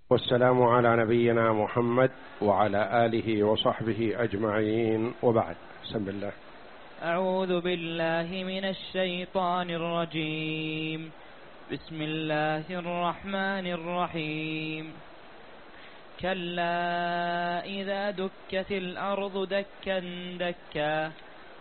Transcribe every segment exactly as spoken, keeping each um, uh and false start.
والسلام على نبينا محمد وعلى آله وصحبه أجمعين، وبعد. بسم الله. أعوذ بالله من الشيطان الرجيم. بسم الله الرحمن الرحيم. كلا إذا دكت الأرض دكا دكا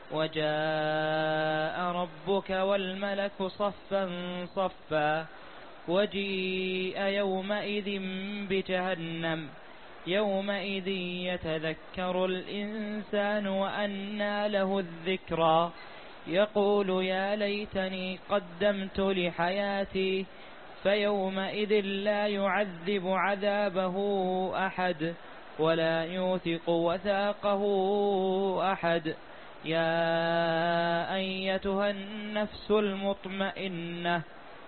وجاء ربك والملك صفا صفا وجيء يومئذ بجهنم يومئذ يتذكر الإنسان وأنى له الذكرى يقول يا ليتني قدمت لحياتي فيومئذ لا يعذب عذابه أحد ولا يوثق وثاقه أحد. يا أيتها النفس المطمئنة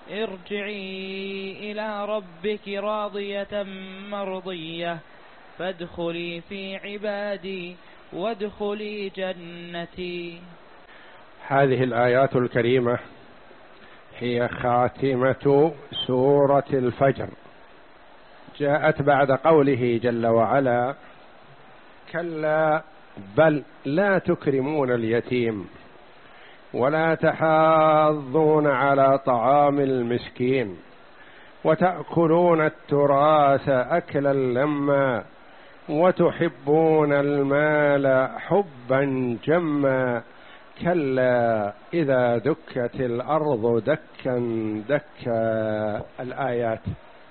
ارجعي إلى ربك راضية مرضية فادخلي في عبادي وادخلي جنتي. هذه الآيات الكريمة هي خاتمة سورة الفجر، جاءت بعد قوله جل وعلا: كلا بل لا تكرمون اليتيم ولا تحاضون على طعام المسكين وتأكلون التراث أكلا لما وتحبون المال حبا جما كلا إذا دكت الأرض دكا دكا. الآيات.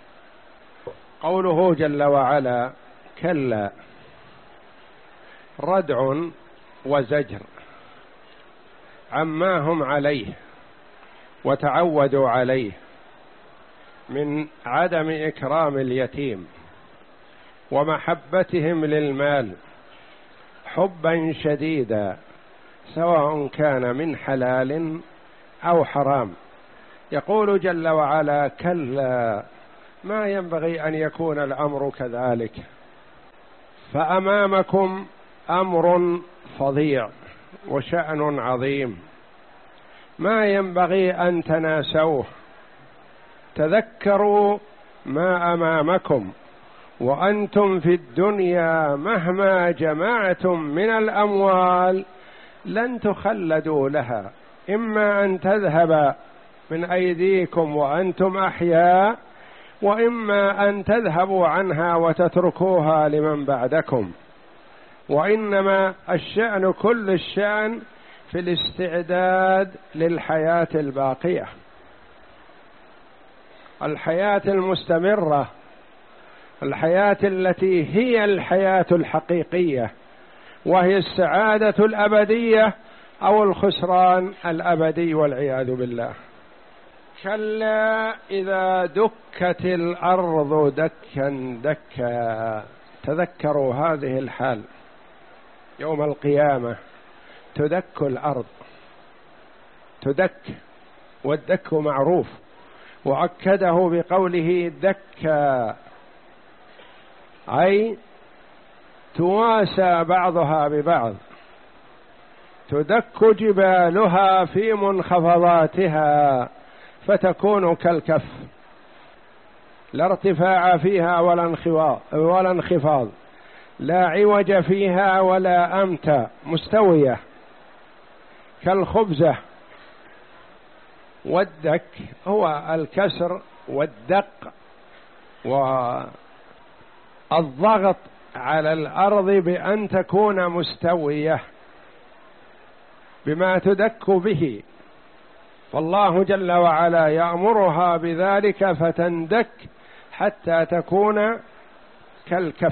قوله جل وعلا كلا ردع وزجر عما هم عليه وتعودوا عليه من عدم إكرام اليتيم ومحبتهم للمال حبا شديدا، سواء كان من حلال أو حرام. يقول جل وعلا كلا، ما ينبغي أن يكون الأمر كذلك، فأمامكم أمر فظيع وشأن عظيم ما ينبغي أن تناسوه. تذكروا ما أمامكم وأنتم في الدنيا مهما جمعتم من الأموال لن تخلدوا لها، إما أن تذهب من أيديكم وأنتم أحياء، وإما أن تذهبوا عنها وتتركوها لمن بعدكم. وإنما الشأن كل الشأن في الاستعداد للحياة الباقية، الحياة المستمرة، الحياة التي هي الحياة الحقيقية، وهي السعادة الأبدية أو الخسران الأبدي والعياذ بالله. كلا إذا دكت الأرض دكا دكا. تذكروا هذه الحال يوم القيامة، تدك الأرض، تدك، والدك معروف، وأكده بقوله دكا، أي تواسى بعضها ببعض، تدك جبالها في منخفضاتها فتكون كالكف، لا ارتفاع فيها ولا انخفاض ولا انخفاض، لا عوج فيها ولا أمتى، مستوية كالخبزة. والدك هو الكسر والدق والضغط على الأرض بأن تكون مستوية بما تدك به، فالله جل وعلا يأمرها بذلك فتندك حتى تكون كالكف.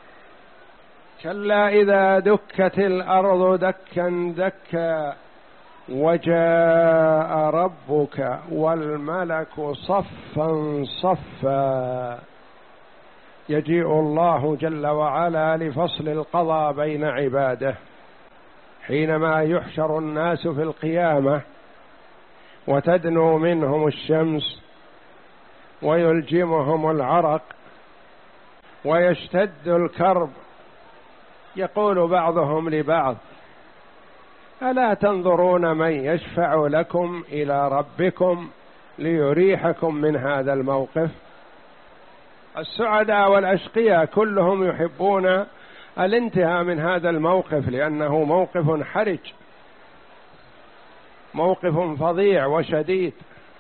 كلا إذا دكت الأرض دكا دكا وجاء ربك والملك صفا صفا. يجيء الله جل وعلا لفصل القضاء بين عباده حينما يحشر الناس في القيامة وتدنو منهم الشمس ويلجمهم العرق ويشتد الكرب، يقول بعضهم لبعض: ألا تنظرون من يشفع لكم إلى ربكم ليريحكم من هذا الموقف؟ السعداء والأشقياء كلهم يحبون الانتهاء من هذا الموقف، لأنه موقف حرج، موقف فظيع وشديد.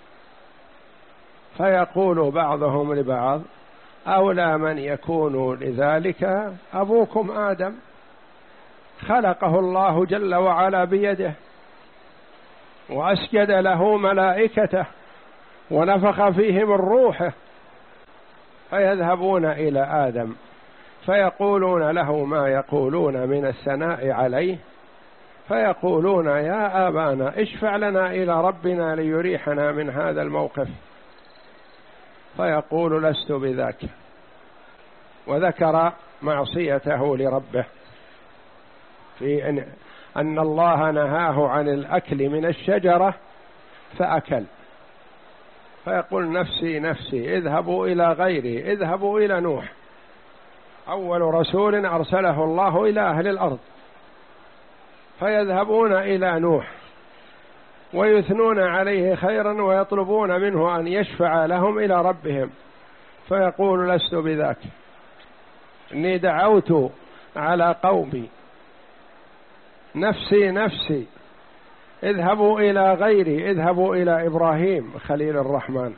فيقول بعضهم لبعض: أولى من يكون لذلك أبوكم آدم، خلقه الله جل وعلا بيده، وأسجد له ملائكته، ونفخ فيه من روحه. فيذهبون إلى آدم فيقولون له ما يقولون من الثناء عليه، فيقولون: يا آبانا اشفع لنا إلى ربنا ليريحنا من هذا الموقف. فيقول: لست بذاك، وذكر معصيته لربه في أن, أن الله نهاه عن الأكل من الشجرة فأكل. فيقول: نفسي نفسي، اذهبوا إلى غيري، اذهبوا إلى نوح، أول رسول أرسله الله إلى أهل الأرض. فيذهبون إلى نوح ويثنون عليه خيرا ويطلبون منه أن يشفع لهم إلى ربهم. فيقول: لست بذاك، إني دعوت على قومي، نفسي نفسي، اذهبوا إلى غيري، اذهبوا إلى إبراهيم خليل الرحمن.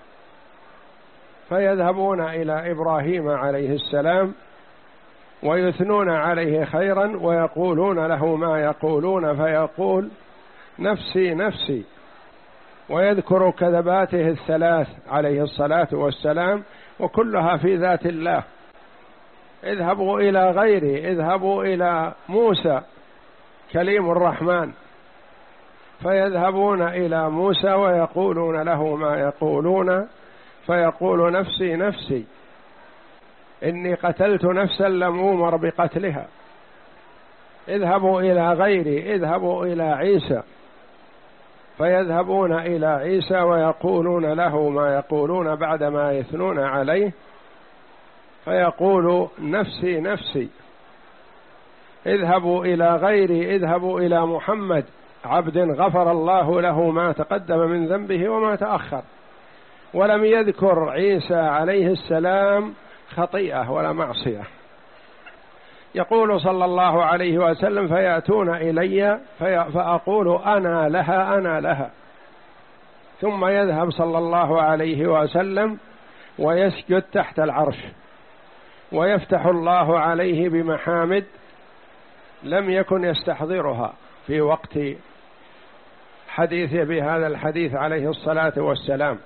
فيذهبون إلى إبراهيم عليه السلام ويثنون عليه خيرا ويقولون له ما يقولون. فيقول: نفسي نفسي، ويذكر كذباته الثلاث عليه الصلاة والسلام، وكلها في ذات الله. اذهبوا إلى غيري، اذهبوا إلى موسى كليم الرحمن. فيذهبون إلى موسى ويقولون له ما يقولون. فيقول: نفسي نفسي، إني قتلت نفسا لم أؤمر بقتلها. اذهبوا إلى غيري، اذهبوا إلى عيسى. فيذهبون إلى عيسى ويقولون له ما يقولون بعدما يثنون عليه. فيقول: نفسي نفسي، اذهبوا إلى غيري، اذهبوا إلى محمد عبد غفر الله له ما تقدم من ذنبه وما تأخر. ولم يذكر عيسى عليه السلام خطيئة ولا معصية. يقول صلى الله عليه وسلم: فيأتون إلي فأقول أنا لها أنا لها. ثم يذهب صلى الله عليه وسلم ويسجد تحت العرش، ويفتح الله عليه بمحامد لم يكن يستحضرها في وقت حديثه بهذا الحديث عليه الصلاة والسلام.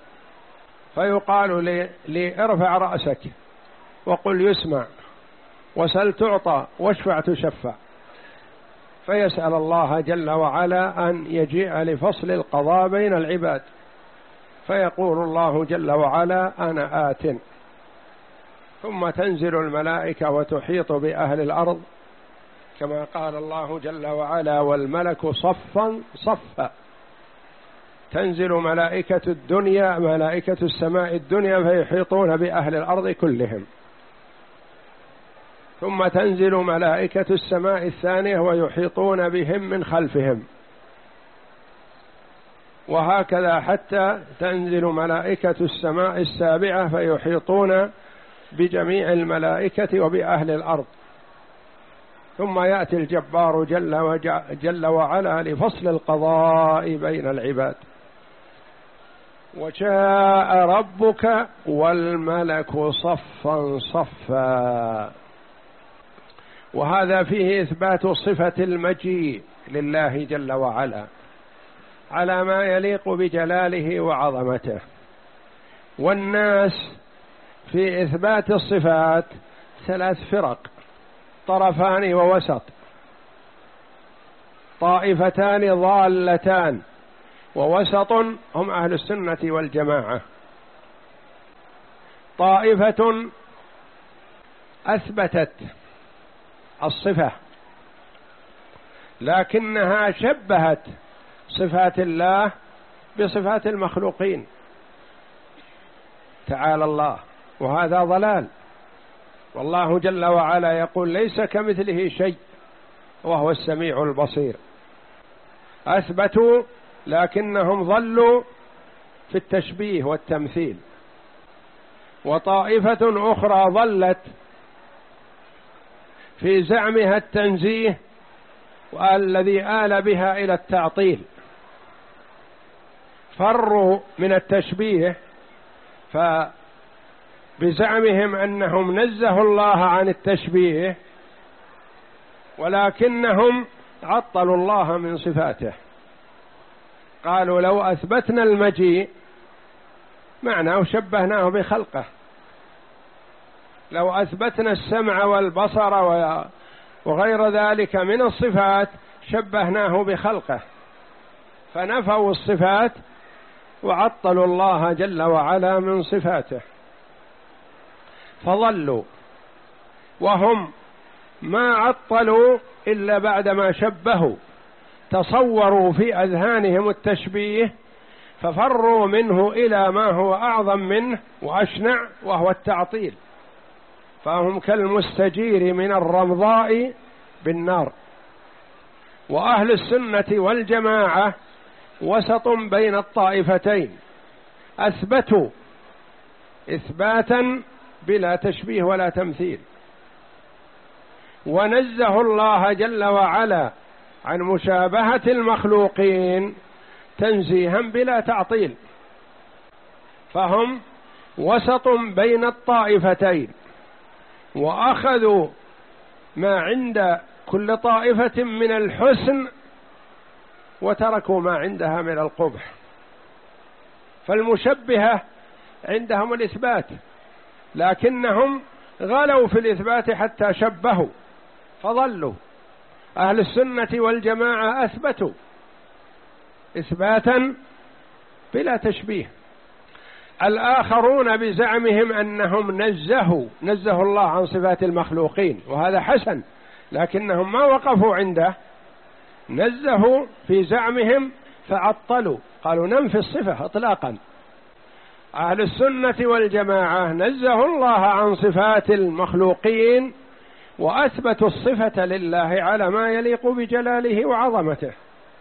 فيقال لي, لي ارفع رأسك وقل يسمع، وسل تعطى، واشفع تشفع. فيسأل الله جل وعلا أن يجيء لفصل القضاء بين العباد. فيقول الله جل وعلا: أنا آت. ثم تنزل الملائكة وتحيط بأهل الأرض، كما قال الله جل وعلا: والملك صفا صفا. تنزل ملائكة الدنيا، ملائكة السماء الدنيا، فيحيطون بأهل الأرض كلهم. ثم تنزل ملائكة السماء الثانية ويحيطون بهم من خلفهم، وهكذا حتى تنزل ملائكة السماء السابعة فيحيطون بجميع الملائكة وبأهل الأرض. ثم يأتي الجبار جل, جل وعلا لفصل القضاء بين العباد. وجاء ربك والملك صفا صفا. وهذا فيه إثبات صفة المجيء لله جل وعلا على ما يليق بجلاله وعظمته. والناس في إثبات الصفات ثلاث فرق: طرفان ووسط، طائفتان ضالتان، ووسط هم أهل السنة والجماعة. طائفة أثبتت الصفة لكنها شبهت صفات الله بصفات المخلوقين تعالى الله، وهذا ضلال. والله جل وعلا يقول: ليس كمثله شيء وهو السميع البصير. أثبتوا لكنهم ضلوا في التشبيه والتمثيل. وطائفة أخرى ضلت في زعمها التنزيه والذي آل بها إلى التعطيل، فروا من التشبيه فبزعمهم أنهم نزهوا الله عن التشبيه، ولكنهم عطلوا الله من صفاته. قالوا لو أثبتنا المجيء معناه شبهناه بخلقه، لو أثبتنا السمع والبصر وغير ذلك من الصفات شبهناه بخلقه، فنفوا الصفات وعطلوا الله جل وعلا من صفاته، فضلوا. وهم ما عطلوا إلا بعدما شبهوا، تصوروا في أذهانهم التشبيه ففروا منه إلى ما هو أعظم منه وأشنع وهو التعطيل، فهم كالمستجير من الرمضاء بالنار. وأهل السنة والجماعة وسط بين الطائفتين، أثبتوا إثباتا بلا تشبيه ولا تمثيل، ونزهوا الله جل وعلا عن مشابهة المخلوقين تنزيها بلا تعطيل، فهم وسط بين الطائفتين، وأخذوا ما عند كل طائفة من الحسن وتركوا ما عندها من القبح. فالمشبهة عندهم الإثبات، لكنهم غلوا في الإثبات حتى شبهوا فضلوا. أهل السنة والجماعة أثبتوا إثباتا بلا تشبيه. الآخرون بزعمهم أنهم نزهوا نزهوا الله عن صفات المخلوقين، وهذا حسن، لكنهم ما وقفوا عنده، نزهوا في زعمهم فعطلوا، قالوا ننفي الصفة إطلاقا. أهل السنة والجماعة نزهوا الله عن صفات المخلوقين وأثبتوا الصفة لله على ما يليق بجلاله وعظمته.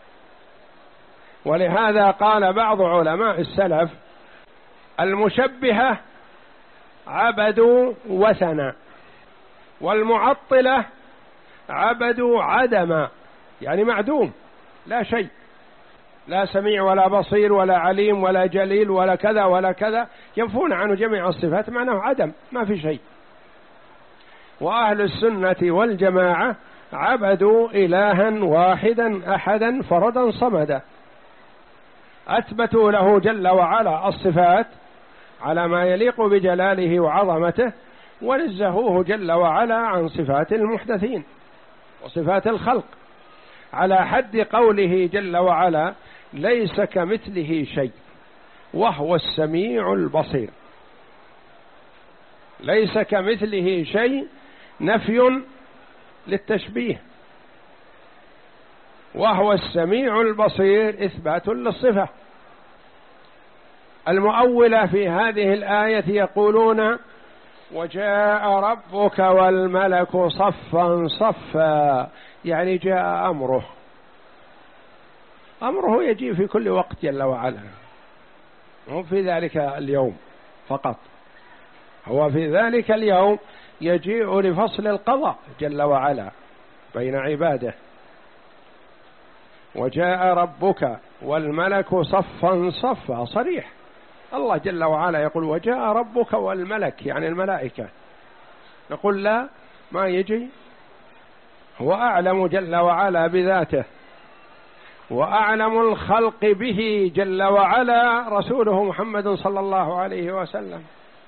ولهذا قال بعض علماء السلف: المشبهة عبدوا وثنا، والمعطلة عبدوا عدما، يعني معدوم، لا شيء، لا سميع ولا بصير ولا عليم ولا جليل ولا كذا ولا كذا، ينفون عنه جميع الصفات، معناه عدم، ما في شيء. وأهل السنة والجماعة عبدوا إلها واحدا أحدا فردا صمدا، أثبتوا له جل وعلا الصفات على ما يليق بجلاله وعظمته، ونزهوه جل وعلا عن صفات المحدثين وصفات الخلق، على حد قوله جل وعلا: ليس كمثله شيء وهو السميع البصير. ليس كمثله شيء نفي للتشبيه، وهو السميع البصير إثبات للصفة. المؤولة في هذه الآية يقولون: وجاء ربك والملك صفا صفا، يعني جاء أمره. أمره يجيء في كل وقت جل وعلا، هو في ذلك اليوم فقط، هو في ذلك اليوم يجيء لفصل القضاء جل وعلا بين عباده. وجاء ربك والملك صفا صفا، صريح، الله جل وعلا يقول: وجاء ربك والملك، يعني الملائكة. نقول لا، ما يجي، هو أعلم جل وعلا بذاته، وأعلم الخلق به جل وعلا رسوله محمد صلى الله عليه وسلم،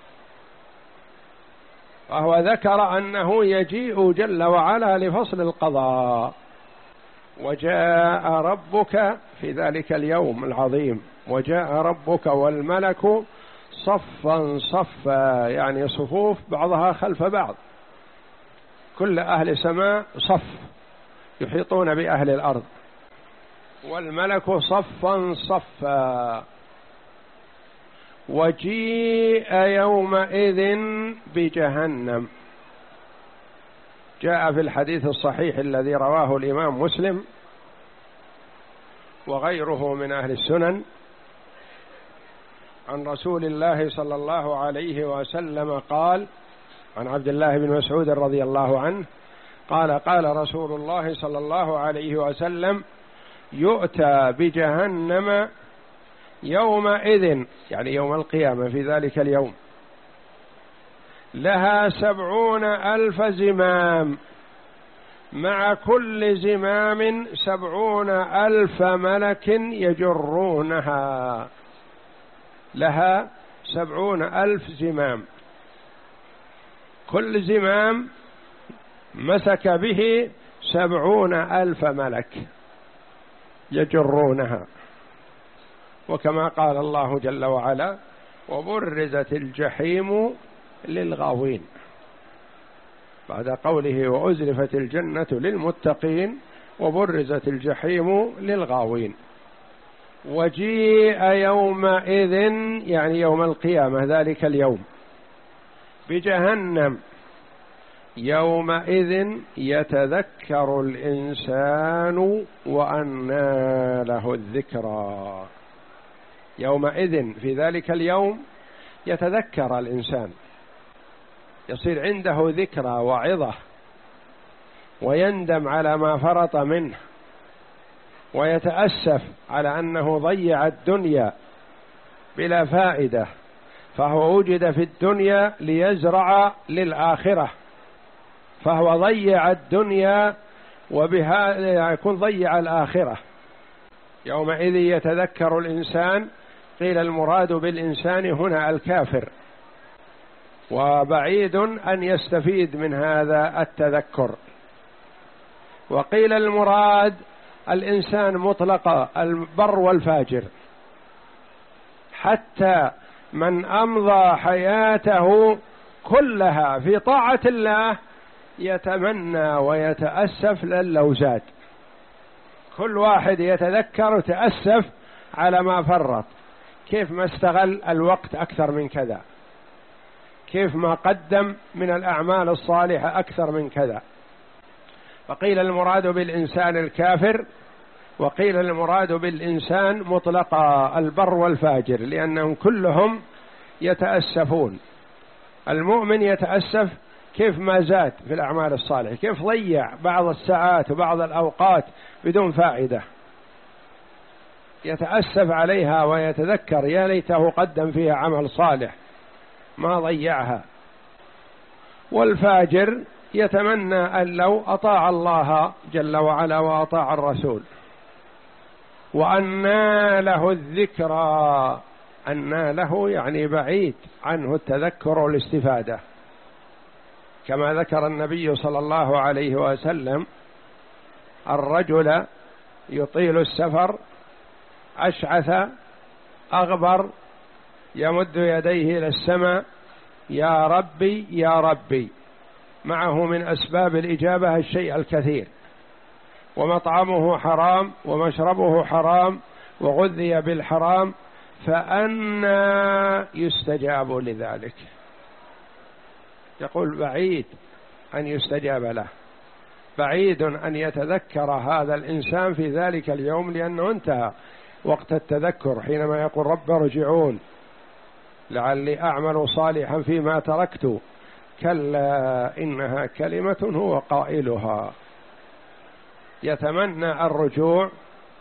وهو ذكر أنه يجيء جل وعلا لفصل القضاء. وجاء ربك في ذلك اليوم العظيم، وجاء ربك والملك صفا صفا، يعني صفوف بعضها خلف بعض، كل أهل سماء صف يحيطون بأهل الأرض، والملك صفا صفا. وجيء يومئذ بجهنم، جاء في الحديث الصحيح الذي رواه الإمام مسلم وغيره من أهل السنن عن رسول الله صلى الله عليه وسلم قال: عن عبد الله بن مسعود رضي الله عنه قال: قال رسول الله صلى الله عليه وسلم: يؤتى بجهنم يومئذ، يعني يوم القيامة في ذلك اليوم، لها سبعون ألف زمام، مع كل زمام سبعون ألف ملك يجرونها. لها سبعون ألف زمام، كل زمام مسك به سبعون ألف ملك يجرونها. وكما قال الله جل وعلا: وبرزت الجحيم للغاوين، بعد قوله: وأزلفت الجنة للمتقين وبرزت الجحيم للغاوين. وجيء يومئذ، يعني يوم القيامة ذلك اليوم، بجهنم يومئذ يتذكر الإنسان وأنى له الذكرى. يومئذ في ذلك اليوم يتذكر الإنسان، يصير عنده ذكرى وعظة، ويندم على ما فرط منه، ويتأسف على أنه ضيع الدنيا بلا فائدة، فهو وجد في الدنيا ليزرع للآخرة، فهو ضيع الدنيا وبهذا يكون ضيع الآخرة. يومئذ يتذكر الإنسان، قيل المراد بالإنسان هنا الكافر، وبعيد أن يستفيد من هذا التذكر. وقيل المراد الإنسان مطلقا، البر والفاجر، حتى من أمضى حياته كلها في طاعة الله يتمنى ويتأسف لو زاد. كل واحد يتذكر وتأسف على ما فرط، كيف ما استغل الوقت أكثر من كذا، كيف ما قدم من الأعمال الصالحة أكثر من كذا. فقيل المراد بالإنسان الكافر، وقيل المراد بالإنسان مطلقا البر والفاجر، لأنهم كلهم يتأسفون. المؤمن يتأسف كيف ما زاد في الأعمال الصالحة، كيف ضيع بعض الساعات وبعض الأوقات بدون فائدة، يتأسف عليها ويتذكر يا ليته قدم فيها عمل صالح ما ضيعها. والفاجر يتمنى أن لو أطاع الله جل وعلا وأطاع الرسول. وأنى له الذكرى، أنى له يعني بعيد عنه التذكر والاستفادة، كما ذكر النبي صلى الله عليه وسلم: الرجل يطيل السفر أشعث أغبر يمد يديه إلى السماء: يا ربي يا ربي، معه من أسباب الإجابة الشيء الكثير، ومطعمه حرام ومشربه حرام وغذي بالحرام، فأنى يستجاب لذلك. يقول بعيد أن يستجاب له، بعيد أن يتذكر هذا الإنسان في ذلك اليوم، لأنه انتهى وقت التذكر حينما يقول: رب ارجعون لعلي أعمل صالحا فيما تركت، كلا إنها كلمة هو قائلها. يتمنى الرجوع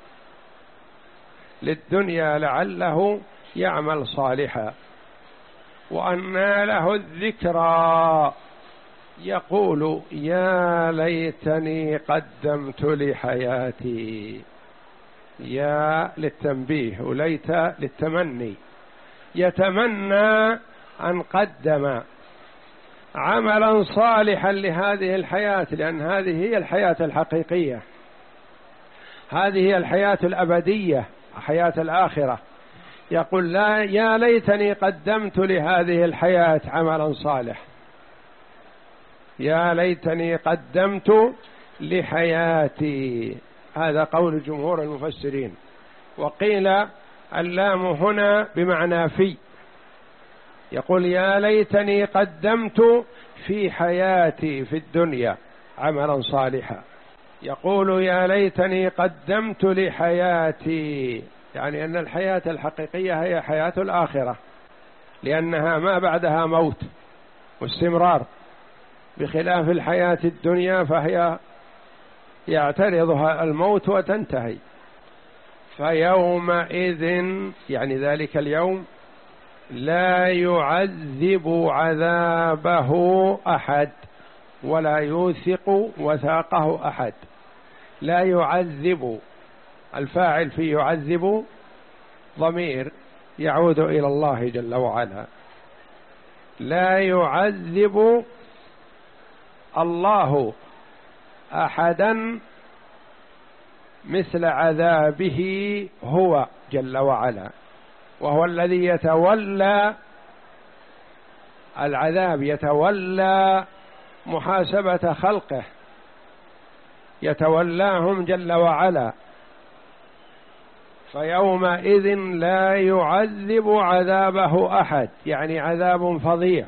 للدنيا لعله يعمل صالحا. وأنى له الذكرى، يقول: يا ليتني قدمت لحياتي. يا للتنبيه وليت للتمني، يتمنى أن قدم عملا صالحا لهذه الحياة، لأن هذه هي الحياة الحقيقية، هذه هي الحياة الأبدية، حياة الآخرة. يقول: لا يا ليتني قدمت لهذه الحياة عملا صالح، يا ليتني قدمت لحياتي. هذا قول جمهور المفسرين. وقيل اللام هنا بمعنى في، يقول: يا ليتني قدمت في حياتي في الدنيا عملا صالحا. يقول: يا ليتني قدمت لحياتي يعني أن الحياة الحقيقية هي حياة الآخرة، لأنها ما بعدها موت واستمرار، بخلاف الحياة الدنيا فهي يعترضها الموت وتنتهي. فيومئذ يعني ذلك اليوم لا يعذب عذابه أحد ولا يوثق وثاقه أحد. لا يعذب، الفاعل في يعذب ضمير يعود إلى الله جل وعلا. لا يعذب الله أحدا مثل عذابه هو جل وعلا، وهو الذي يتولى العذاب، يتولى محاسبة خلقه، يتولاهم جل وعلا. فيومئذ لا يعذب عذابه أحد، يعني عذاب فظيع،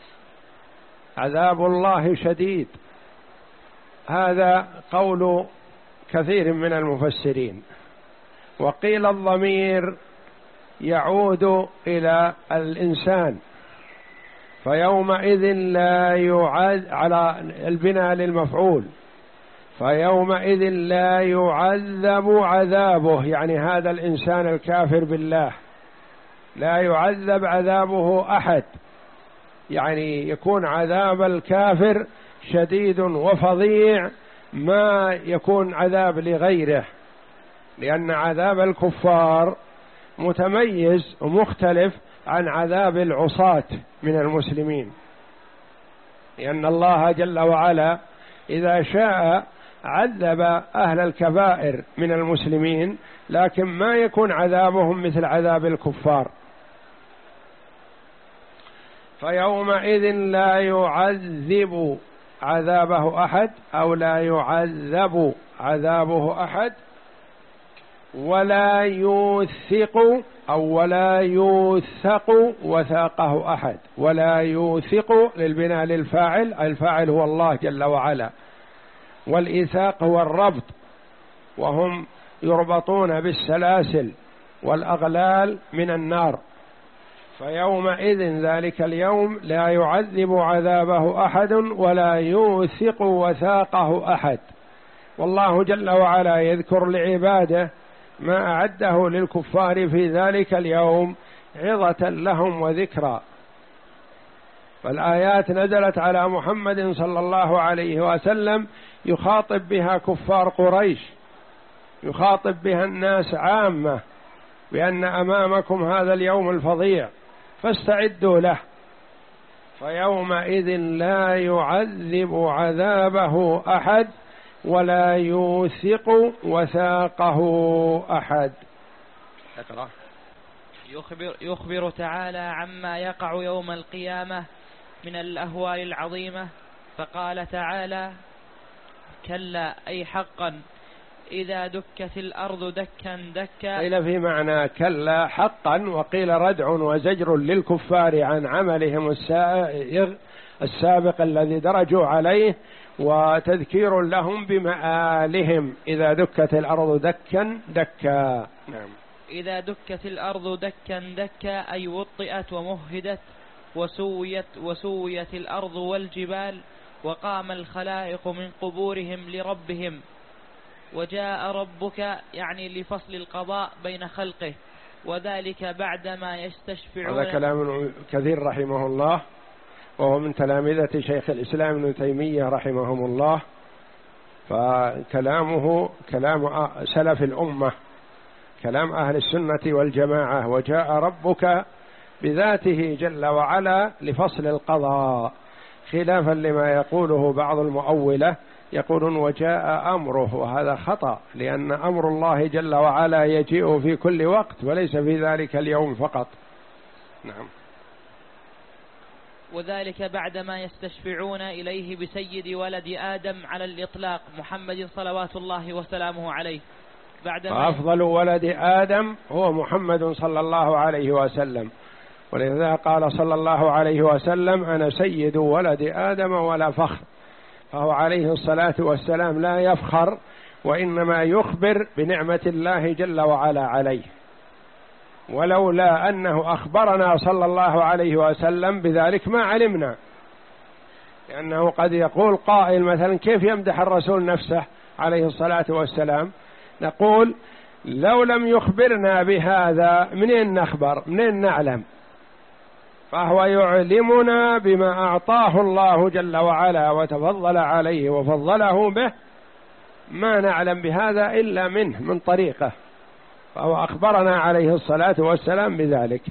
عذاب الله شديد. هذا قول كثير من المفسرين. وقيل الضمير يعود إلى الإنسان، فيومئذ لا يعذب على البناء للمفعول، فيومئذ لا يعذب عذابه، يعني هذا الإنسان الكافر بالله لا يعذب عذابه أحد، يعني يكون عذاب الكافر شديد وفظيع ما يكون عذاب لغيره، لأن عذاب الكفار متميز ومختلف عن عذاب العصاة من المسلمين، لأن الله جل وعلا إذا شاء عذب أهل الكبائر من المسلمين، لكن ما يكون عذابهم مثل عذاب الكفار. فيومئذ لا يعذب عذابه أحد أو لا يعذب عذابه أحد ولا يوثق أو ولا يوثق وثاقه أحد. ولا يوثق للبناء للفاعل، الفاعل هو الله جل وعلا، والإيثاق هو الربط، وهم يربطون بالسلاسل والأغلال من النار. فيومئذ ذلك اليوم لا يعذب عذابه أحد ولا يوثق وثاقه أحد. والله جل وعلا يذكر لعباده ما أعده للكفار في ذلك اليوم عظة لهم وذكرى. فالآيات نزلت على محمد صلى الله عليه وسلم يخاطب بها كفار قريش، يخاطب بها الناس عامة، بأن أمامكم هذا اليوم الفظيع فاستعدوا له. فيومئذ لا يعذب عذابه أحد ولا يوثق وثاقه أحد. اقرأ. يخبر, يخبر تعالى عما يقع يوم القيامة من الأهوال العظيمة، فقال تعالى: كلا أي حقا إذا دكت الأرض دكا دكا. قيل في معنى كلا حقا، وقيل ردع وزجر للكفار عن عملهم السابق الذي درجوا عليه، وتذكير لهم بمآلهم إذا دكت الأرض دكا دكا. نعم. إذا دكت الأرض دكا دكا أي وطئت ومهدت وسويت وسويت الأرض والجبال، وقام الخلائق من قبورهم لربهم، وجاء ربك يعني لفصل القضاء بين خلقه، وذلك بعدما يستشفعون. هذا كلام كثير رحمه الله، وهو من تلامذة شيخ الإسلام ابن تيمية رحمهم الله، فكلامه كلام سلف الأمة، كلام أهل السنة والجماعة. وجاء ربك بذاته جل وعلا لفصل القضاء، خلافا لما يقوله بعض المؤولة، يقولون وجاء أمره، وهذا خطأ، لأن أمر الله جل وعلا يجيء في كل وقت وليس في ذلك اليوم فقط. نعم. وذلك بعدما يستشفعون إليه بسيد ولد آدم على الإطلاق محمد صلوات الله وسلامه عليه. بعدما أفضل ولد آدم هو محمد صلى الله عليه وسلم، ولذا قال صلى الله عليه وسلم: أنا سيد ولد آدم ولا فخر. فهو عليه الصلاة والسلام لا يفخر، وإنما يخبر بنعمة الله جل وعلا عليه، ولولا أنه أخبرنا صلى الله عليه وسلم بذلك ما علمنا، لأنه قد يقول قائل مثلا كيف يمدح الرسول نفسه عليه الصلاة والسلام؟ نقول لو لم يخبرنا بهذا منين نخبر، منين نعلم؟ فهو يعلمنا بما أعطاه الله جل وعلا وتفضل عليه وفضله به، ما نعلم بهذا إلا منه من طريقه، فهو أخبرنا عليه الصلاة والسلام بذلك.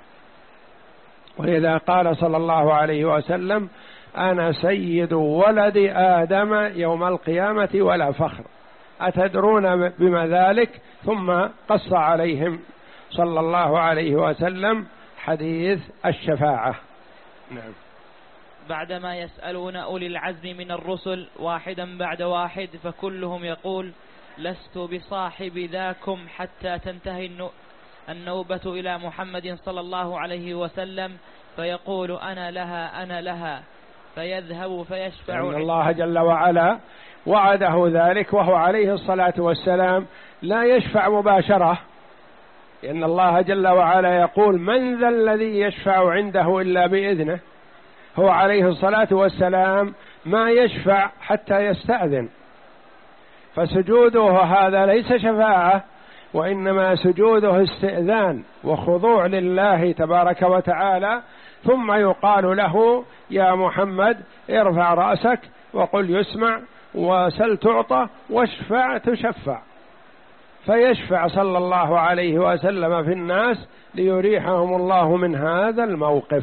وإذا قال صلى الله عليه وسلم أنا سيد ولد آدم يوم القيامة ولا فخر، أتدرون بما ذلك؟ ثم قص عليهم صلى الله عليه وسلم حديث الشفاعة. نعم. بعدما يسألون أولي العزم من الرسل واحدا بعد واحد، فكلهم يقول لست بصاحب ذاكم حتى تنتهي النوبة إلى محمد صلى الله عليه وسلم، فيقول أنا لها أنا لها، فيذهب فيشفع. إن الله جل وعلا وعده ذلك، وهو عليه الصلاة والسلام لا يشفع مباشرة، لأن الله جل وعلا يقول من ذا الذي يشفع عنده إلا بإذنه. هو عليه الصلاة والسلام ما يشفع حتى يستأذن، فسجوده هذا ليس شفاعة، وإنما سجوده استئذان وخضوع لله تبارك وتعالى. ثم يقال له يا محمد ارفع رأسك وقل يسمع وسل تعطى واشفع تشفع، فيشفع صلى الله عليه وسلم في الناس ليريحهم الله من هذا الموقف.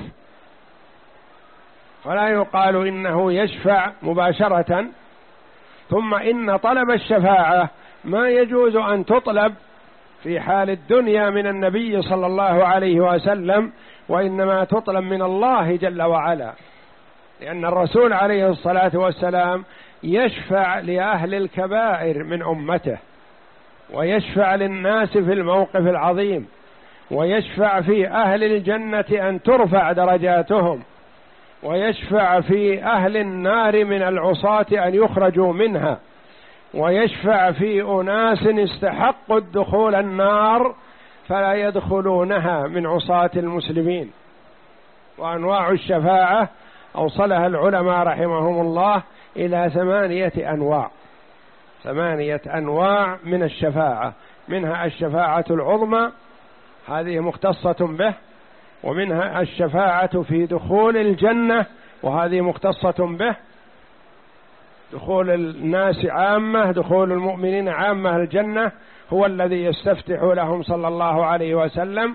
فلا يقال إنه يشفع مباشرة. ثم إن طلب الشفاعة ما يجوز أن تطلب في حال الدنيا من النبي صلى الله عليه وسلم، وإنما تطلب من الله جل وعلا، لأن الرسول عليه الصلاة والسلام يشفع لأهل الكبائر من أمته، ويشفع للناس في الموقف العظيم، ويشفع في أهل الجنة أن ترفع درجاتهم، ويشفع في أهل النار من العصاة أن يخرجوا منها، ويشفع في أناس استحقوا الدخول النار فلا يدخلونها من عصاة المسلمين. وأنواع الشفاعة أوصلها العلماء رحمهم الله إلى ثمانية أنواع، ثمانية أنواع من الشفاعة، منها الشفاعة العظمى هذه مختصة به، ومنها الشفاعة في دخول الجنة وهذه مختصة به، دخول الناس عامة، دخول المؤمنين عامة الجنة هو الذي يستفتح لهم صلى الله عليه وسلم.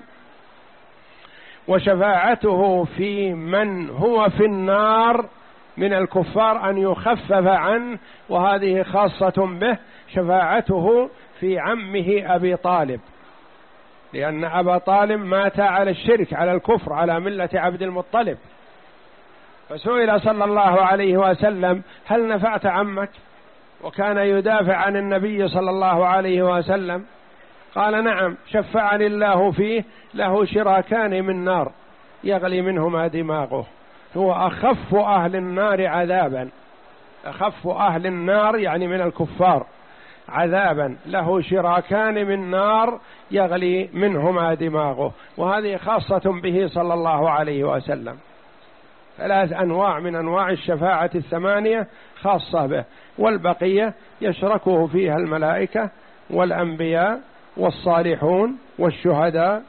وشفاعته في من هو في النار من الكفار أن يخفف عنه، وهذه خاصة به، شفاعته في عمه أبي طالب، لأن أبا طالب مات على الشرك على الكفر على ملة عبد المطلب، فسئل صلى الله عليه وسلم هل نفعت عمك؟ وكان يدافع عن النبي صلى الله عليه وسلم، قال نعم شفعني الله فيه، له شراكان من نار يغلي منهما دماغه، هو أخف أهل النار عذابا، أخف أهل النار يعني من الكفار عذابا، له شراكان من نار يغلي منهما دماغه، وهذه خاصة به صلى الله عليه وسلم. ثلاث أنواع من أنواع الشفاعة الثمانية خاصة به، والبقية يشركه فيها الملائكة والأنبياء والصالحون والشهداء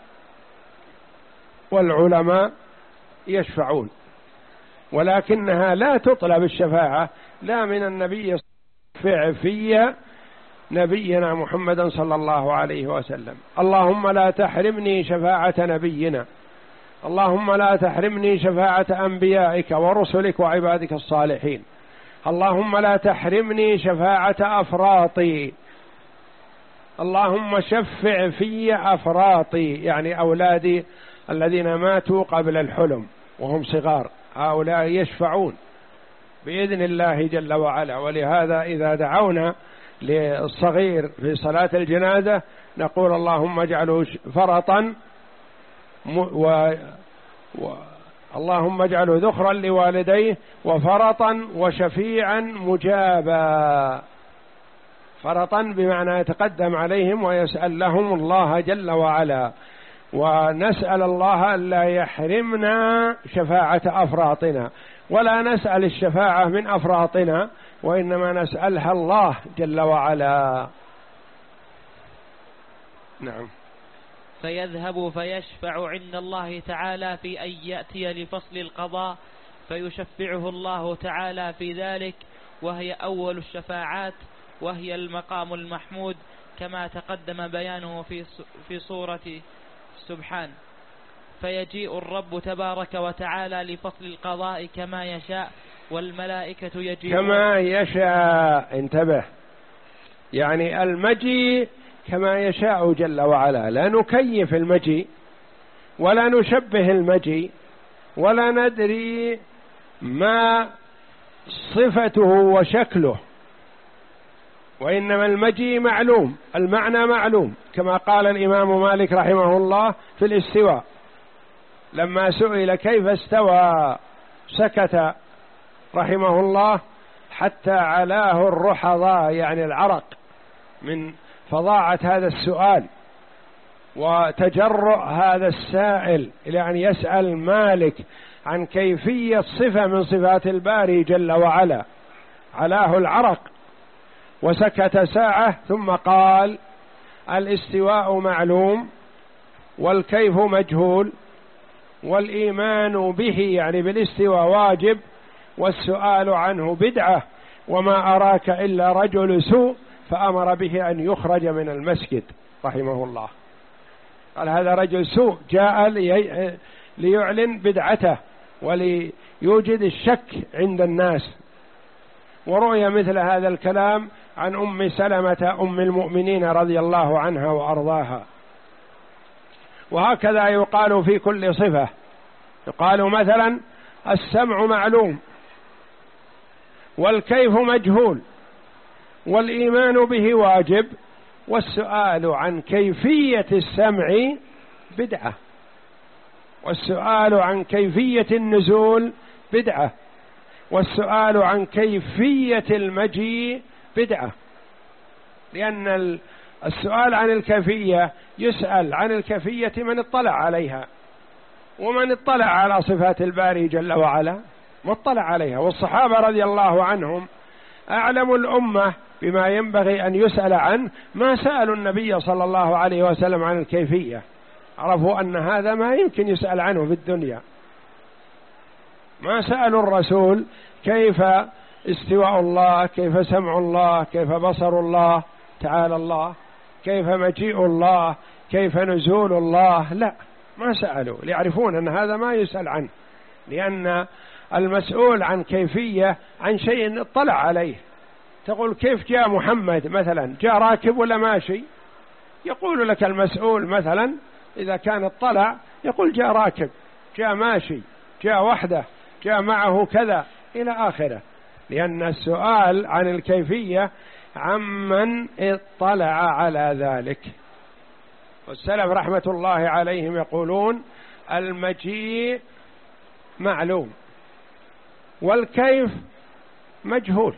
والعلماء يشفعون، ولكنها لا تطلب الشفاعة لا من النبي في نبينا محمد صلى الله عليه وسلم. اللهم لا تحرمني شفاعة نبينا، اللهم لا تحرمني شفاعة أنبيائك ورسلك وعبادك الصالحين، اللهم لا تحرمني شفاعة أفراطي، اللهم شفع في أفراطي يعني أولادي الذين ماتوا قبل الحلم وهم صغار، هؤلاء يشفعون بإذن الله جل وعلا. ولهذا إذا دعونا للصغير في صلاة الجنازة نقول اللهم اجعله فرطا و... و... اللهم اجعله ذخرا لوالديه وفرطا وشفيعا مجابا. فرطا بمعنى يتقدم عليهم ويسأل لهم الله جل وعلا، ونسأل الله ألا يحرمنا شفاعة أفراطنا، ولا نسأل الشفاعة من أفراطنا، وإنما نسألها الله جل وعلا. نعم. فيذهب فيشفع عند الله تعالى في أن يأتي لفصل القضاء فيشفعه الله تعالى في ذلك، وهي أول الشفاعات، وهي المقام المحمود كما تقدم بيانه في في سورة سبحان. فيجيء الرب تبارك وتعالى لفصل القضاء كما يشاء، والملائكة يجيءون كما يشاء. انتبه، يعني المجيء كما يشاء جل وعلا، لا نكيف المجيء ولا نشبه المجيء ولا ندري ما صفته وشكله، وإنما المجيء معلوم، المعنى معلوم، كما قال الإمام مالك رحمه الله في الاستواء لما سئل كيف استوى سكت رحمه الله حتى علاه الرحضاء، يعني العرق من فظاعة هذا السؤال وتجرؤ هذا السائل إلى أن يسأل مالك عن كيفية صفة من صفات الباري جل وعلا، علاه العرق وسكت ساعة ثم قال الاستواء معلوم والكيف مجهول والإيمان به يعني بالاستواء واجب والسؤال عنه بدعة وما أراك إلا رجل سوء، فأمر به أن يخرج من المسجد رحمه الله. قال هذا رجل سوء جاء لي ليعلن بدعته وليوجد الشك عند الناس. ورؤي مثل هذا الكلام عن أم سلمة أم المؤمنين رضي الله عنها وأرضاها. وهكذا يقال في كل صفة، يقال مثلا السمع معلوم والكيف مجهول والإيمان به واجب والسؤال عن كيفية السمع بدعة والسؤال عن كيفية النزول بدعة والسؤال عن كيفية المجيء بدعة، لأن السؤال عن الكيفية يسأل عن الكيفية من اطلع عليها، ومن اطلع على صفات الباري جل وعلا مطلع عليها. والصحابة رضي الله عنهم أعلم الأمة بما ينبغي أن يسأل عنه، ما سألوا النبي صلى الله عليه وسلم عن الكيفية، عرفوا أن هذا ما يمكن يسأل عنه في الدنيا. ما سألوا الرسول كيف استواء الله، كيف سمع الله، كيف بصر الله تعالى الله، كيف مجيء الله، كيف نزول الله، لا ما سألوا، ليعرفون أن هذا ما يسأل عنه، لأن المسؤول عن كيفية عن شيء اطلع عليه. تقول كيف جاء محمد مثلا، جاء راكب ولا ماشي؟ يقول لك المسؤول مثلا إذا كان اطلع يقول جاء راكب، جاء ماشي، جاء وحده، جاء معه كذا إلى آخره، لأن السؤال عن الكيفية عمن اطلع على ذلك. والسلف رحمة الله عليهم يقولون المجيء معلوم والكيف مجهول،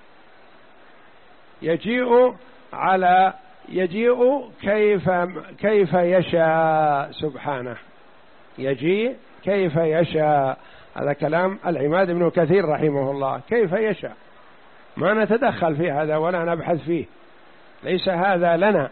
يجيء على يجيء كيف كيف يشاء سبحانه، يجيء كيف يشاء. هذا كلام العماد بن كثير رحمه الله، كيف يشاء، ما نتدخل في هذا ولا نبحث فيه، ليس هذا لنا،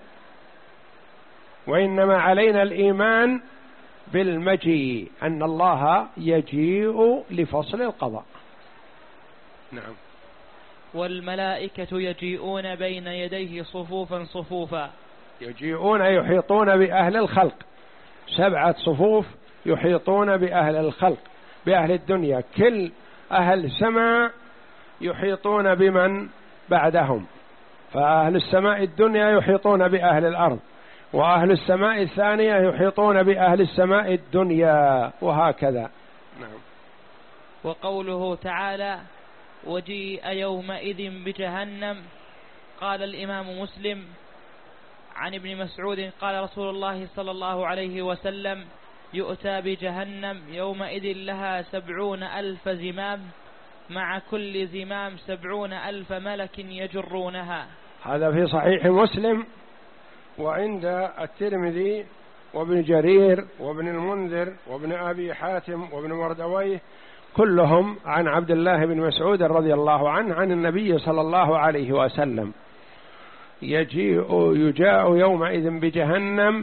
وإنما علينا الإيمان بالمجيء، أن الله يجيء لفصل القضاء. نعم. والملائكة يجيئون بين يديه صفوفا صفوفا، يجيئون يحيطون بأهل الخلق، سبعة صفوف يحيطون بأهل الخلق، بأهل الدنيا، كل أهل السماء يحيطون بمن بعدهم، فأهل السماء الدنيا يحيطون بأهل الأرض، وأهل السماء الثانية يحيطون بأهل السماء الدنيا، وهكذا. نعم. وقوله تعالى وجيء يومئذ بجهنم، قال الإمام مسلم عن ابن مسعود قال رسول الله صلى الله عليه وسلم يؤتى بجهنم يومئذ لها سبعون ألف زمام، مع كل زمام سبعون ألف ملك يجرونها. هذا في صحيح مسلم، وعند الترمذي وابن جرير وابن المنذر وابن أبي حاتم وابن مردويه كلهم عن عبد الله بن مسعود رضي الله عنه عن النبي صلى الله عليه وسلم: يجيء يجاء يومئذ بجهنم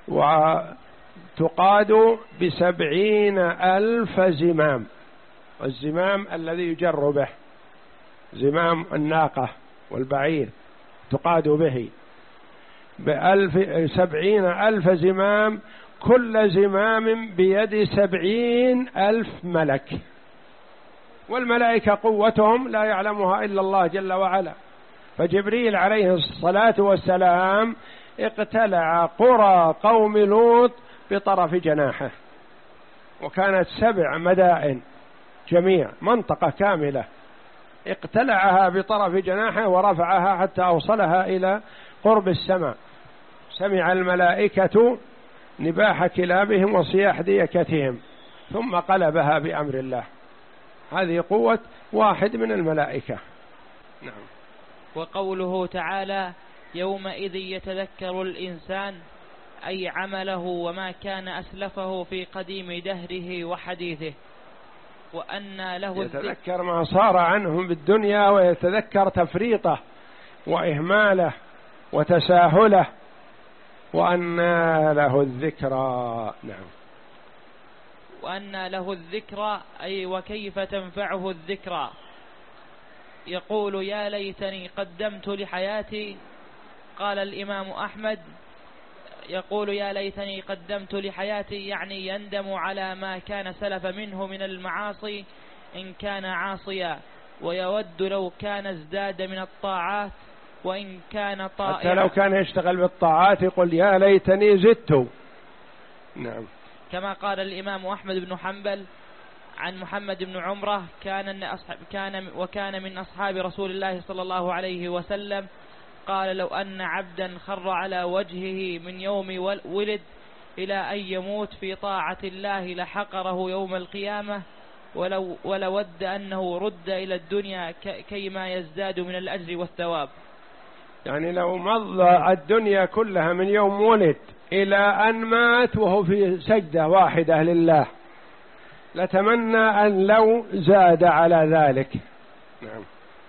وتقاد بسبعين ألف زمام، والزمام الذي يجر به زمام الناقة والبعير تقاد به بألف سبعين ألف زمام، كل زمام بيد سبعين ألف ملك، والملائكة قوتهم لا يعلمها إلا الله جل وعلا. فجبريل عليه الصلاة والسلام اقتلع قرى قوم لوط بطرف جناحه، وكانت سبع مدائن جميع منطقة كاملة، اقتلعها بطرف جناحه ورفعها حتى أوصلها إلى قرب السماء. سمع الملائكة نباح كلابهم وصياح ديكتهم ثم قلبها بأمر الله. هذه قوة واحد من الملائكة. نعم. وقوله تعالى: يومئذ يتذكر الإنسان، أي عمله وما كان أسلفه في قديم دهره وحديثه، وأن له يتذكر ما صار عنهم بالدنيا، ويتذكر تفريطه وإهماله وتساهله، وأن له الذكرى. نعم. وأن له الذكرى، أي وكيف تنفعه الذكرى. يقول: يا ليتني قدمت لحياتي. قال الإمام أحمد يقول: يا ليتني قدمت لحياتي، يعني يندم على ما كان سلف منه من المعاصي إن كان عاصيا، ويود لو كان ازداد من الطاعات وإن كان طائعا. حتى لو كان يشتغل بالطاعات يقول: يا ليتني زدت. نعم. كما قال الإمام أحمد بن حنبل عن محمد بن عمره: كان أصحاب كان وكان من أصحاب رسول الله صلى الله عليه وسلم، قال: لو أن عبدا خر على وجهه من يوم ولد إلى أن يموت في طاعة الله لحقره يوم القيامة، ولو ولود أنه رد إلى الدنيا كيما يزداد من الأجر والثواب. يعني لو مضى الدنيا كلها من يوم ولد إلى أن مات وهو في سجدة واحدة لله لتمنى أن لو زاد على ذلك. نعم.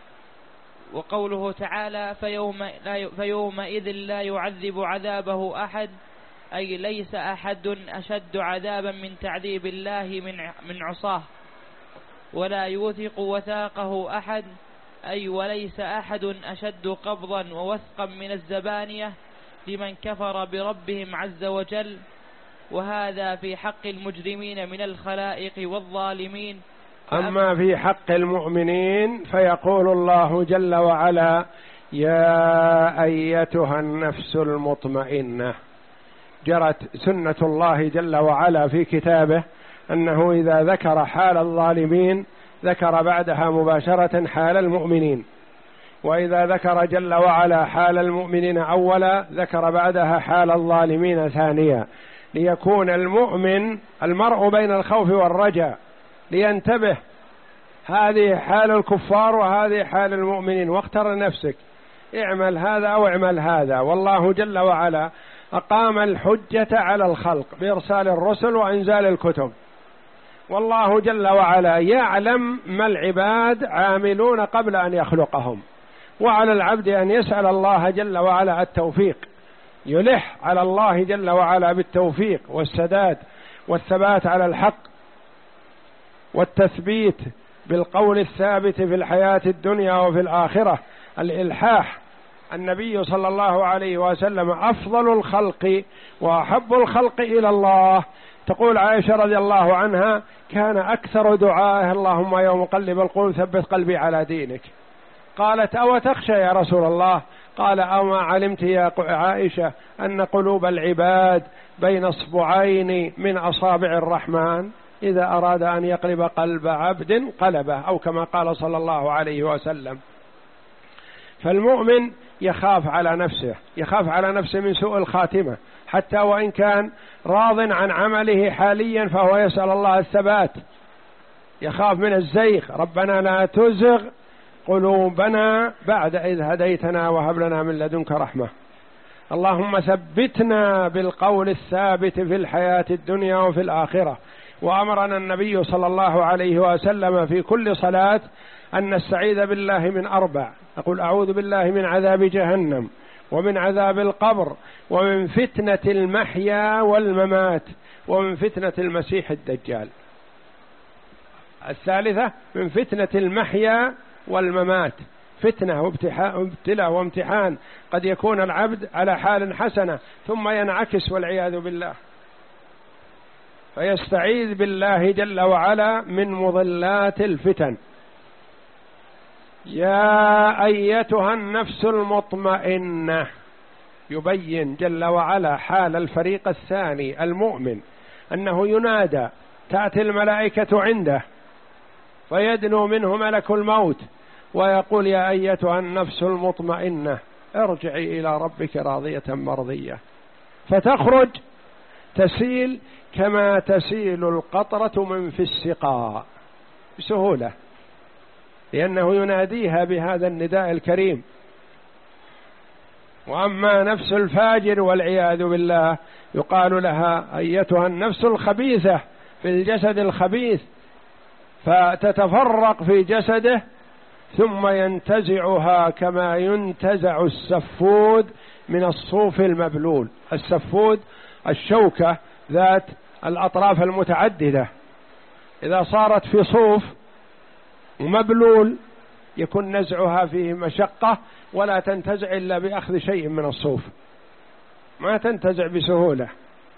وقوله تعالى: فيوم لا فيومئذ لا يعذب عذابه أحد، أي ليس أحد أشد عذابا من تعذيب الله من من عصاه، ولا يوثق وثاقه أحد، أي وليس أحد أشد قبضا ووثقا من الزبانية لمن كفر بربهم عز وجل. وهذا في حق المجرمين من الخلائق والظالمين. أما في حق المؤمنين فيقول الله جل وعلا: يا أيتها النفس المطمئنة. جرت سنة الله جل وعلا في كتابه أنه إذا ذكر حال الظالمين ذكر بعدها مباشرة حال المؤمنين، وإذا ذكر جل وعلا حال المؤمنين أولا ذكر بعدها حال الظالمين ثانيا، ليكون المؤمن المرء بين الخوف والرجاء، لينتبه هذه حال الكفار وهذه حال المؤمنين، واختر نفسك، اعمل هذا أو اعمل هذا. والله جل وعلا أقام الحجة على الخلق بإرسال الرسل وإنزال الكتب، والله جل وعلا يعلم ما العباد عاملون قبل أن يخلقهم، وعلى العبد أن يسأل الله جل وعلا التوفيق، يلح على الله جل وعلا بالتوفيق والسداد والثبات على الحق والتثبيت بالقول الثابت في الحياة الدنيا وفي الآخرة، الإلحاح. النبي صلى الله عليه وسلم أفضل الخلق وأحب الخلق إلى الله. تقول عائشة رضي الله عنها: كان أكثر دعائه اللهم يا مقلب القلوب ثبت قلبي على دينك. قالت: أو تخشى يا رسول الله؟ قال: أما علمت يا عائشة أن قلوب العباد بين اصبعين من أصابع الرحمن، إذا أراد أن يقلب قلب عبد قلبه، أو كما قال صلى الله عليه وسلم. فالمؤمن يخاف على نفسه، يخاف على نفسه من سوء الخاتمة، حتى وإن كان راض عن عمله حاليا فهو يسأل الله الثبات، يخاف من الزيغ. ربنا لا تزغ قلوبنا بعد إذ هديتنا وهب لنا من لدنك رحمة. اللهم ثبتنا بالقول الثابت في الحياة الدنيا وفي الآخرة. وأمرنا النبي صلى الله عليه وسلم في كل صلاة أن نستعيذ بالله من أربع، نقول أعوذ بالله من عذاب جهنم ومن عذاب القبر ومن فتنة المحيا والممات ومن فتنة المسيح الدجال. الثالثة من فتنة المحيا والممات، فتنة وابتلاء وامتحان، قد يكون العبد على حال حسنة ثم ينعكس والعياذ بالله، فيستعيذ بالله جل وعلا من مضلات الفتن. يا أيتها النفس المطمئنة، يبين جل وعلا حال الفريق الثاني المؤمن، أنه ينادى، تأتي الملائكة عنده فيدنو منه ملك الموت ويقول يا أيتها النفس المطمئنة ارجعي إلى ربك راضية مرضية، فتخرج تسيل كما تسيل القطرة من في السقاء بسهولة، لأنه يناديها بهذا النداء الكريم. وأما نفس الفاجر والعياذ بالله يقال لها أيتها النفس الخبيثة في الجسد الخبيث، فتتفرق في جسده ثم ينتزعها كما ينتزع السفود من الصوف المبلول. السفود الشوكة ذات الأطراف المتعددة، إذا صارت في صوف مبلول يكون نزعها فيه مشقة، ولا تنتزع إلا بأخذ شيء من الصوف، ما تنتزع بسهولة.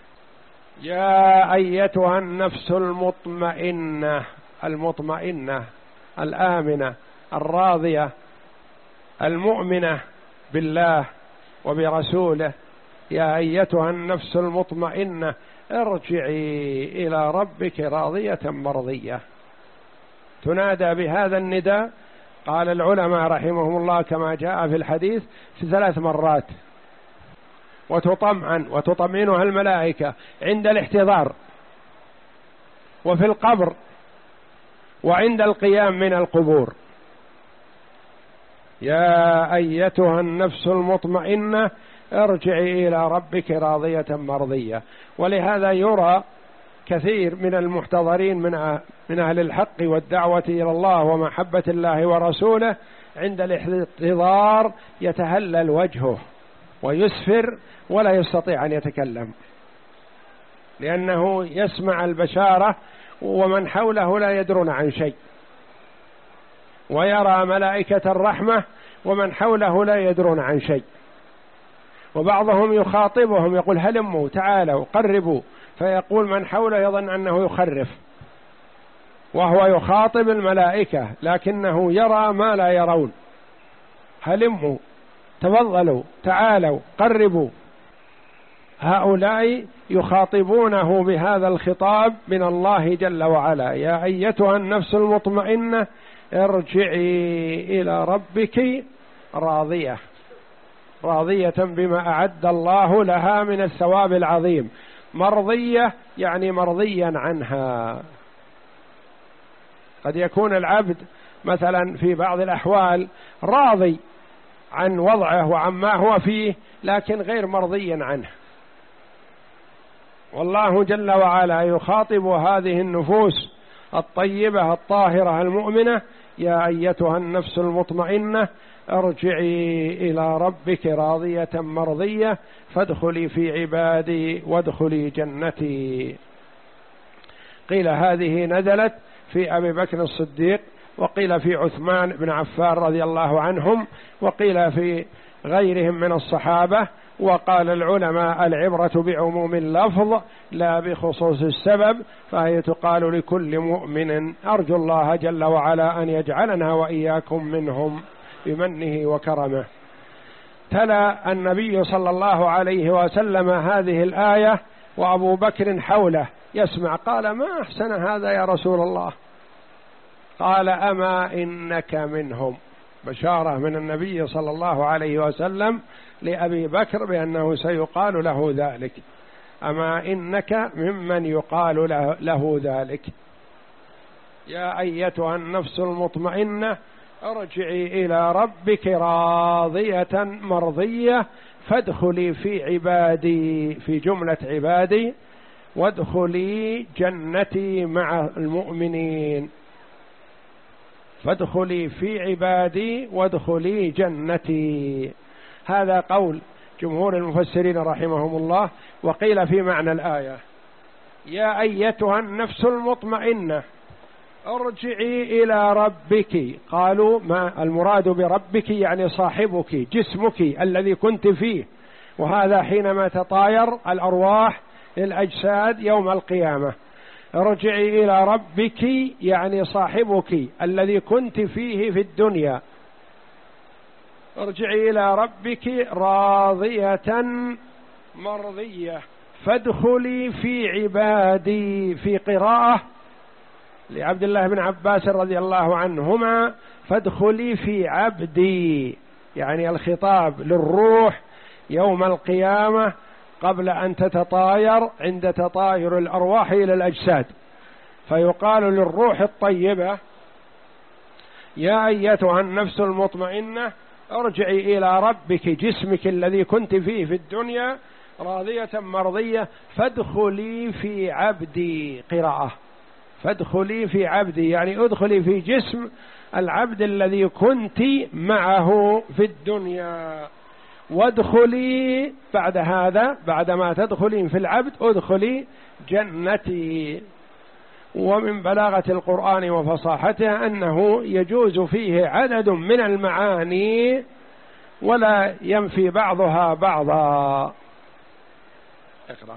يا أيتها النفس المطمئنة، المطمئنة الآمنة الراضية المؤمنة بالله وبرسوله، يا أيتها النفس المطمئنة ارجعي إلى ربك راضية مرضية. تنادى بهذا النداء، قال العلماء رحمهم الله كما جاء في الحديث في ثلاث مرات، وتطمئن وتطمئنها الملائكة عند الاحتضار وفي القبر وعند القيام من القبور. يا أيتها النفس المطمئنة ارجعي إلى ربك راضية مرضية. ولهذا يرى كثير من المحتضرين من من أهل الحق والدعوة إلى الله ومحبة الله ورسوله عند الاحتضار يتهلل وجهه ويسفر ولا يستطيع أن يتكلم، لأنه يسمع البشارة ومن حوله لا يدرون عن شيء، ويرى ملائكة الرحمة ومن حوله لا يدرون عن شيء. وبعضهم يخاطبهم يقول هلموا تعالوا قربوا، فيقول من حوله يظن أنه يخرف، وهو يخاطب الملائكة لكنه يرى ما لا يرون. هلموا تفضلوا تعالوا قربوا. هؤلاء يخاطبونه بهذا الخطاب من الله جل وعلا، يا أيتها النفس المطمئنة ارجعي إلى ربك راضية، راضية بما أعد الله لها من الثواب العظيم، مرضية يعني مرضيا عنها. قد يكون العبد مثلا في بعض الأحوال راضي عن وضعه وعما هو فيه لكن غير مرضي عنه، والله جل وعلا يخاطب هذه النفوس الطيبة الطاهرة المؤمنة، يا أيتها النفس المطمئنة ارجعي إلى ربك راضية مرضية فادخلي في عبادي وادخلي جنتي. قيل هذه نزلت في أبي بكر الصديق، وقيل في عثمان بن عفان رضي الله عنهم، وقيل في غيرهم من الصحابة. وقال العلماء العبرة بعموم اللفظ لا بخصوص السبب، فهي تقال لكل مؤمن. أرجو الله جل وعلا أن يجعلنا وإياكم منهم بمنه وكرمه. تلا النبي صلى الله عليه وسلم هذه الآية وأبو بكر حوله يسمع، قال ما أحسن هذا يا رسول الله، قال أما إنك منهم، بشارة من النبي صلى الله عليه وسلم لأبي بكر بأنه سيقال له ذلك، أما إنك ممن يقال له, له ذلك. يا أيتها النفس المطمئنة ارجعي إلى ربك راضية مرضية فادخلي في عبادي في جملة عبادي وادخلي جنتي مع المؤمنين. فادخلي في عبادي وادخلي جنتي، هذا قول جمهور المفسرين رحمهم الله. وقيل في معنى الآية: يا أيتها النفس المطمئنة ارجعي إلى ربك. قالوا ما المراد بربك؟ يعني صاحبك، جسمك الذي كنت فيه، وهذا حينما تطاير الأرواح للأجساد يوم القيامة. ارجعي إلى ربك يعني صاحبك الذي كنت فيه في الدنيا. ارجعي إلى ربك راضية مرضية فادخلي في عبادي. في قراءة لعبد الله بن عباس رضي الله عنهما: فادخلي في عبدي، يعني الخطاب للروح يوم القيامة قبل أن تتطاير عند تطاير الأرواح إلى الأجساد، فيقال للروح الطيبة: يا أيتها النفس المطمئنة ارجعي إلى ربك، جسمك الذي كنت فيه في الدنيا، راضية مرضية فادخلي في عبدي. قراءة: فادخلي في عبدي، يعني ادخلي في جسم العبد الذي كنت معه في الدنيا. وادخلي بعد هذا، بعدما تدخلين في العبد، ادخلي جنتي. ومن بلاغة القرآن وفصاحته أنه يجوز فيه عدد من المعاني ولا ينفي بعضها بعضا. اقرأ.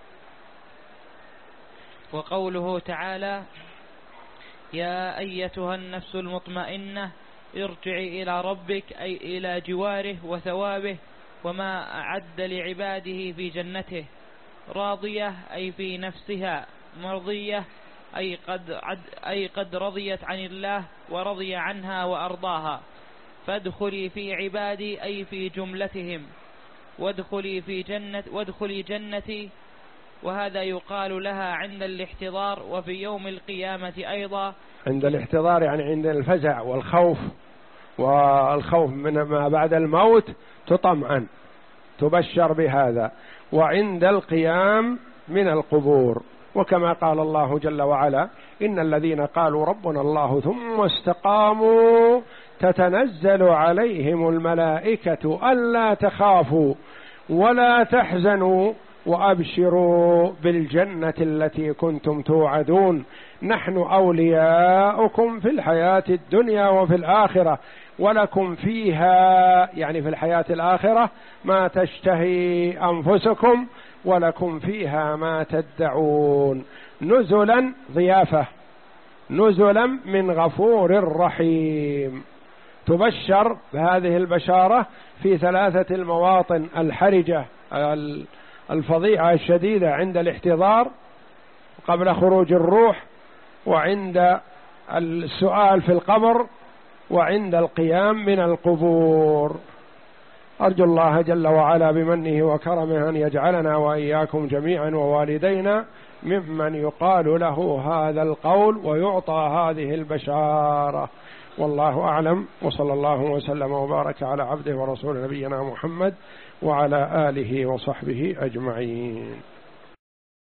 وقوله تعالى: يا أيتها النفس المطمئنة ارجعي إلى ربك، أي إلى جواره وثوابه وما أعد لعباده في جنته. راضية أي في نفسها، مرضية أي قد, عد أي قد رضيت عن الله ورضي عنها وأرضاها. فادخلي في عبادي أي في جملتهم. وادخلي في جنة وادخلي جنتي، وهذا يقال لها عند الاحتضار وفي يوم القيامة أيضا. عند الاحتضار يعني عند الفزع والخوف، والخوف من ما بعد الموت تطمئن، تبشر بهذا. وعند القيام من القبور، وكما قال الله جل وعلا: إن الذين قالوا ربنا الله ثم استقاموا تتنزل عليهم الملائكة ألا تخافوا ولا تحزنوا وأبشروا بالجنة التي كنتم توعدون نحن أولياؤكم في الحياة الدنيا وفي الآخرة ولكم فيها، يعني في الحياة الآخرة، ما تشتهي أنفسكم ولكم فيها ما تدعون نزلا، ضيافة، نزلا من غفور رحيم. تبشر بهذه البشارة في ثلاثة المواطن الحرجة الفظيعة الشديدة: عند الاحتضار قبل خروج الروح، وعند السؤال في القبر، وعند القيام من القبور. أرجو الله جل وعلا بمنه وكرمه أن يجعلنا وإياكم جميعا ووالدينا ممن يقال له هذا القول ويعطى هذه البشارة. والله أعلم، وصلى الله وسلم وبارك على عبده ورسول نبينا محمد وعلى آله وصحبه أجمعين.